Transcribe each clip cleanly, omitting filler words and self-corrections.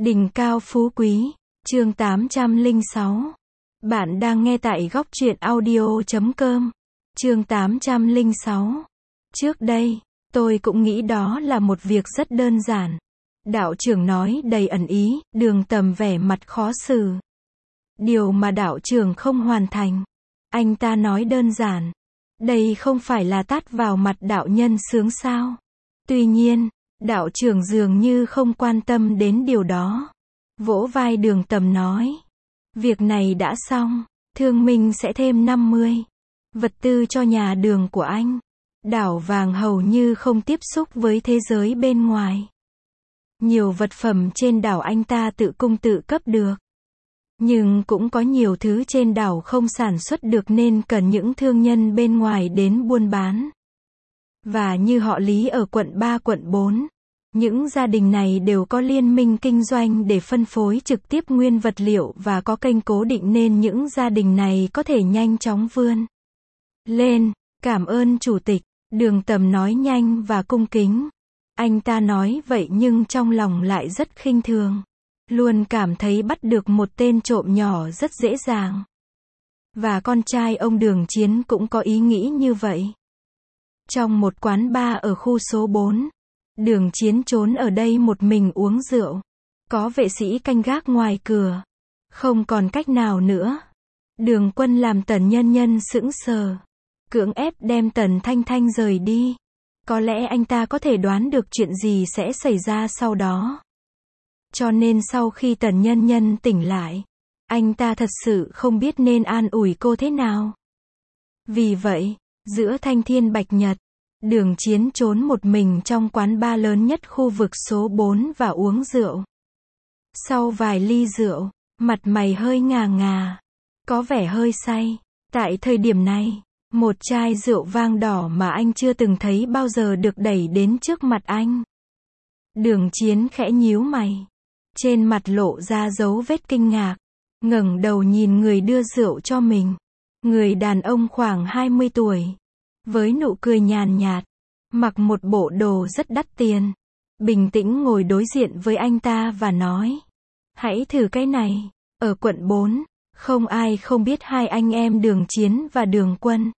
Đỉnh cao phú quý, chương 806. Bạn đang nghe tại góc truyện audio.com. Chương 806. Trước đây, tôi cũng nghĩ đó là một việc rất đơn giản. Đạo trưởng nói đầy ẩn ý, Đường Tầm vẻ mặt khó xử. Điều mà đạo trưởng không hoàn thành. Anh ta nói đơn giản. Đây không phải là tát vào mặt đạo nhân sướng sao? Tuy nhiên, đạo trưởng dường như không quan tâm đến điều đó. Vỗ vai Đường Tầm nói. Việc này đã xong, Thương Minh sẽ thêm 50 vật tư cho nhà đường của anh. Đảo vàng hầu như không tiếp xúc với thế giới bên ngoài. Nhiều vật phẩm trên đảo anh ta tự cung tự cấp được. Nhưng cũng có nhiều thứ trên đảo không sản xuất được nên cần những thương nhân bên ngoài đến buôn bán. Và như họ Lý ở quận 3 quận 4, những gia đình này đều có liên minh kinh doanh để phân phối trực tiếp nguyên vật liệu và có kênh cố định nên những gia đình này có thể nhanh chóng vươn lên. Cảm ơn chủ tịch, Đường Tầm nói nhanh và cung kính. Anh ta nói vậy nhưng trong lòng lại rất khinh thường. Luôn cảm thấy bắt được một tên trộm nhỏ rất dễ dàng. Và con trai ông Đường Chiến cũng có ý nghĩ như vậy. Trong một quán bar ở khu số 4, Đường Chiến trốn ở đây một mình uống rượu. Có vệ sĩ canh gác ngoài cửa. Không còn cách nào nữa. Đường Quân làm Tần Nhân Nhân sững sờ. Cưỡng ép đem Tần Thanh Thanh rời đi. Có lẽ anh ta có thể đoán được chuyện gì sẽ xảy ra sau đó. Cho nên sau khi Tần Nhân Nhân tỉnh lại, anh ta thật sự không biết nên an ủi cô thế nào. Vì vậy, giữa thanh thiên bạch nhật, Đường Chiến trốn một mình trong quán bar lớn nhất khu vực số 4 và uống rượu. Sau vài ly rượu, mặt mày hơi ngà ngà, có vẻ hơi say. Tại thời điểm này, một chai rượu vang đỏ mà anh chưa từng thấy bao giờ được đẩy đến trước mặt anh. Đường Chiến khẽ nhíu mày, trên mặt lộ ra dấu vết kinh ngạc, ngẩng đầu nhìn người đưa rượu cho mình. Người đàn ông khoảng 20 tuổi, với nụ cười nhàn nhạt, mặc một bộ đồ rất đắt tiền, bình tĩnh ngồi đối diện với anh ta và nói: hãy thử cái này, ở quận 4, không ai không biết hai anh em Đường Chiến và Đường Quân.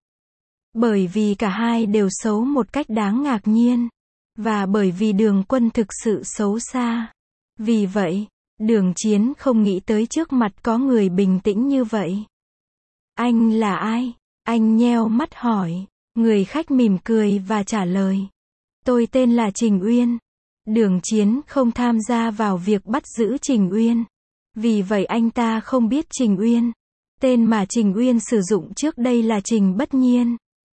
Bởi vì cả hai đều xấu một cách đáng ngạc nhiên, và bởi vì Đường Quân thực sự xấu xa. Vì vậy, Đường Chiến không nghĩ tới trước mặt có người bình tĩnh như vậy. Anh là ai? Anh nheo mắt hỏi. Người khách mỉm cười và trả lời. Tôi tên là Trình Uyên. Đường Chiến không tham gia vào việc bắt giữ Trình Uyên. Vì vậy anh ta không biết Trình Uyên. Tên mà Trình Uyên sử dụng trước đây là Trình Bất Nhiên.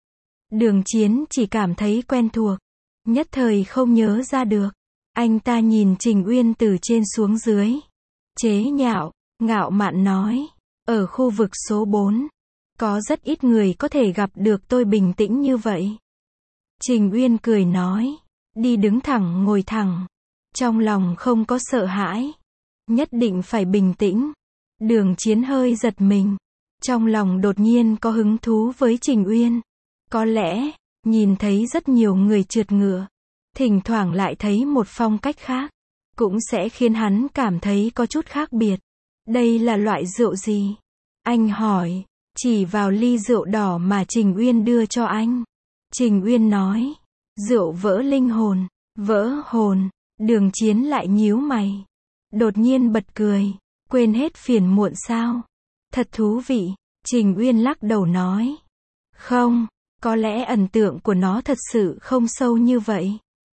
Đường Chiến chỉ cảm thấy quen thuộc, nhất thời không nhớ ra được. Anh ta nhìn Trình Uyên từ trên xuống dưới. Chế nhạo, ngạo mạn nói. Ở khu vực số 4, có rất ít người có thể gặp được tôi bình tĩnh như vậy. Trình Uyên cười nói. Đi đứng thẳng ngồi thẳng. Trong lòng không có sợ hãi. Nhất định phải bình tĩnh. Đường Chiến hơi giật mình. Trong lòng đột nhiên có hứng thú với Trình Uyên. Có lẽ, nhìn thấy rất nhiều người trượt ngựa, thỉnh thoảng lại thấy một phong cách khác, cũng sẽ khiến hắn cảm thấy có chút khác biệt. Đây là loại rượu gì? Anh hỏi, chỉ vào ly rượu đỏ mà Trình Uyên đưa cho anh. Trình Uyên nói, rượu vỡ linh hồn. Vỡ hồn. Đường Chiến lại nhíu mày. Đột nhiên bật cười. Quên hết phiền muộn sao? Thật thú vị. Trình Uyên lắc đầu nói. Không, có lẽ ấn tượng của nó thật sự không sâu như vậy.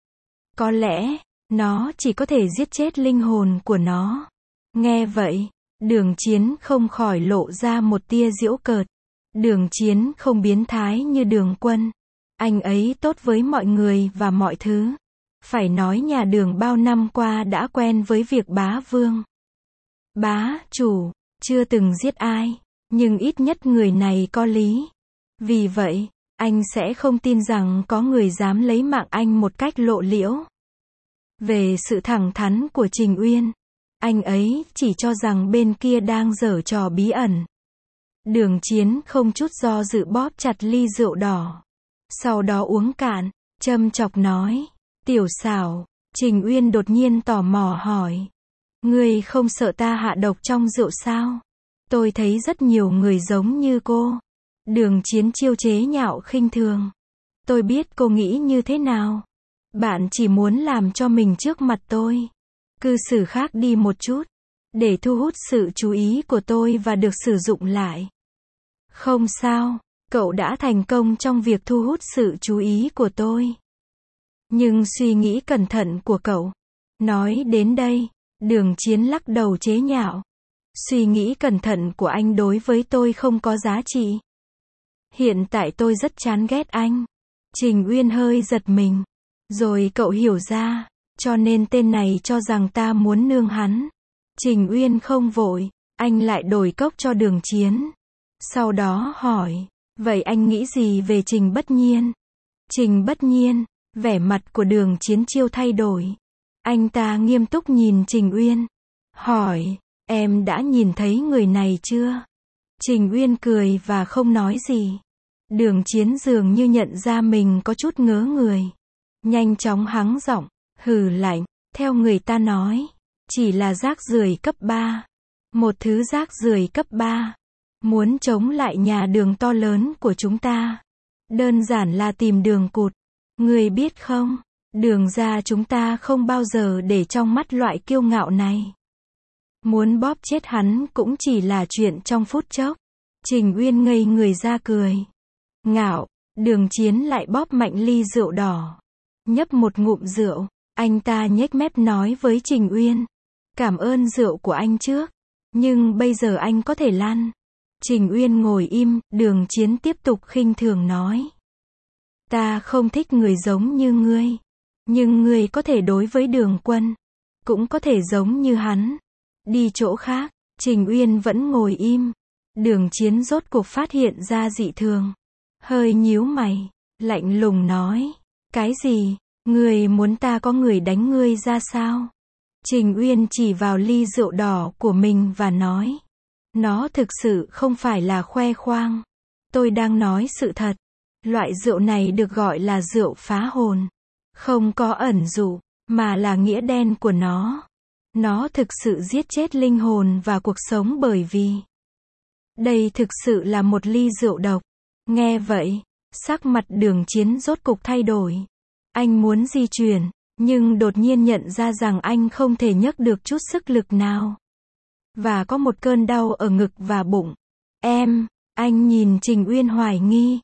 Có lẽ, nó chỉ có thể giết chết linh hồn của nó. Nghe vậy, Đường Chiến không khỏi lộ ra một tia giễu cợt. Đường Chiến không biến thái như Đường Quân. Anh ấy tốt với mọi người và mọi thứ. Phải nói nhà Đường bao năm qua đã quen với việc bá vương, bá chủ, chưa từng giết ai. Nhưng ít nhất người này có lý. Vì vậy, anh sẽ không tin rằng có người dám lấy mạng anh một cách lộ liễu. Về sự thẳng thắn của Trình Uyên, anh ấy chỉ cho rằng bên kia đang giở trò bí ẩn. Đường Chiến không chút do dự bóp chặt ly rượu đỏ. Sau đó uống cạn, châm chọc nói. Tiểu xảo. Trình Uyên đột nhiên tò mò hỏi. Ngươi không sợ ta hạ độc trong rượu sao? Tôi thấy rất nhiều người giống như cô. Đường Chiến Chiêu chế nhạo khinh thường. Tôi biết cô nghĩ như thế nào. Bạn chỉ muốn làm cho mình trước mặt tôi. Cư xử khác đi một chút. Để thu hút sự chú ý của tôi và được sử dụng lại. Không sao, cậu đã thành công trong việc thu hút sự chú ý của tôi. Nhưng suy nghĩ cẩn thận của cậu. Nói đến đây, Đường Chiến lắc đầu chế nhạo. Suy nghĩ cẩn thận của anh đối với tôi không có giá trị. Hiện tại tôi rất chán ghét anh. Trình Uyên hơi giật mình. Rồi cậu hiểu ra, cho nên tên này cho rằng ta muốn nương hắn. Trình Uyên không vội, anh lại đổi cốc cho Đường Chiến. Sau đó hỏi, vậy anh nghĩ gì về Trình Bất Nhiên? Trình Bất Nhiên, vẻ mặt của Đường Chiến Chiêu thay đổi. Anh ta nghiêm túc nhìn Trình Uyên. Hỏi, em đã nhìn thấy người này chưa? Trình Uyên cười và không nói gì. Đường Chiến dường như nhận ra mình có chút ngớ người. Nhanh chóng hắng giọng, hừ lạnh, theo người ta nói, chỉ là rác rưởi cấp 3. Một thứ rác rưởi cấp 3. Muốn chống lại nhà Đường to lớn của chúng ta. Đơn giản là tìm Đường cụt. Người biết không, Đường gia chúng ta không bao giờ để trong mắt loại kiêu ngạo này. Muốn bóp chết hắn cũng chỉ là chuyện trong phút chốc. Trình Uyên ngây người ra cười. Ngạo, Đường Chiến lại bóp mạnh ly rượu đỏ. Nhấp một ngụm rượu, anh ta nhếch mép nói với Trình Uyên. Cảm ơn rượu của anh trước. Nhưng bây giờ anh có thể lăn. Trình Uyên ngồi im, Đường Chiến tiếp tục khinh thường nói. Ta không thích người giống như ngươi. Nhưng ngươi có thể đối với Đường Quân. Cũng có thể giống như hắn. Đi chỗ khác, Trình Uyên vẫn ngồi im. Đường Chiến rốt cuộc phát hiện ra dị thường. Hơi nhíu mày, lạnh lùng nói. Cái gì? Ngươi muốn ta có người đánh ngươi ra sao? Trình Uyên chỉ vào ly rượu đỏ của mình và nói. Nó thực sự không phải là khoe khoang. Tôi đang nói sự thật. Loại rượu này được gọi là rượu phá hồn. Không có ẩn dụ, mà là nghĩa đen của nó. Nó thực sự giết chết linh hồn và cuộc sống bởi vì đây thực sự là một ly rượu độc. Nghe vậy, sắc mặt Đường Chiến rốt cục thay đổi. Anh muốn di chuyển, nhưng đột nhiên nhận ra rằng anh không thể nhấc được chút sức lực nào. Và có một cơn đau ở ngực và bụng. Anh nhìn Trình Uyên hoài nghi.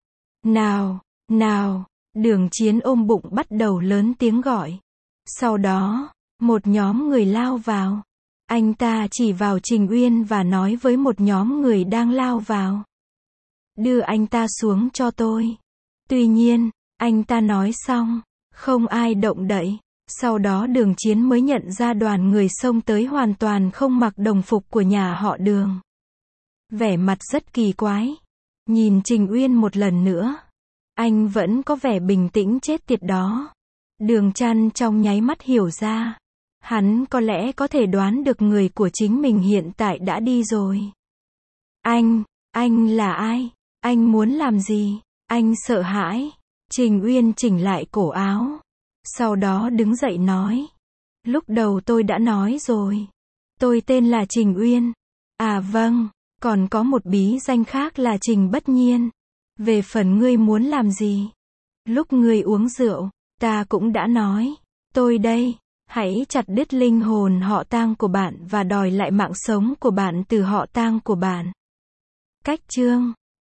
Nào, Đường Chiến ôm bụng bắt đầu lớn tiếng gọi. Sau đó, một nhóm người lao vào. Anh ta chỉ vào Trình Uyên và nói với một nhóm người đang lao vào. Đưa anh ta xuống cho tôi. Tuy nhiên, anh ta nói xong, không ai động đậy. Sau đó Đường Chiến mới nhận ra đoàn người xông tới hoàn toàn không mặc đồng phục của nhà họ Đường. Vẻ mặt rất kỳ quái. Nhìn Trình Uyên một lần nữa. Anh vẫn có vẻ bình tĩnh chết tiệt đó. Đường Trăn trong nháy mắt hiểu ra. Hắn có lẽ có thể đoán được người của chính mình hiện tại đã đi rồi. Anh là ai? Anh muốn làm gì? Anh sợ hãi. Trình Uyên chỉnh lại cổ áo. Sau đó đứng dậy nói. Lúc đầu tôi đã nói rồi. Tôi tên là Trình Uyên. À vâng, còn có một bí danh khác là Trình Bất Nhiên. Về phần ngươi muốn làm gì? Lúc ngươi uống rượu, ta cũng đã nói. Tôi đây, hãy chặt đứt linh hồn họ Tang của bạn và đòi lại mạng sống của bạn từ họ Tang của bạn. Cách chương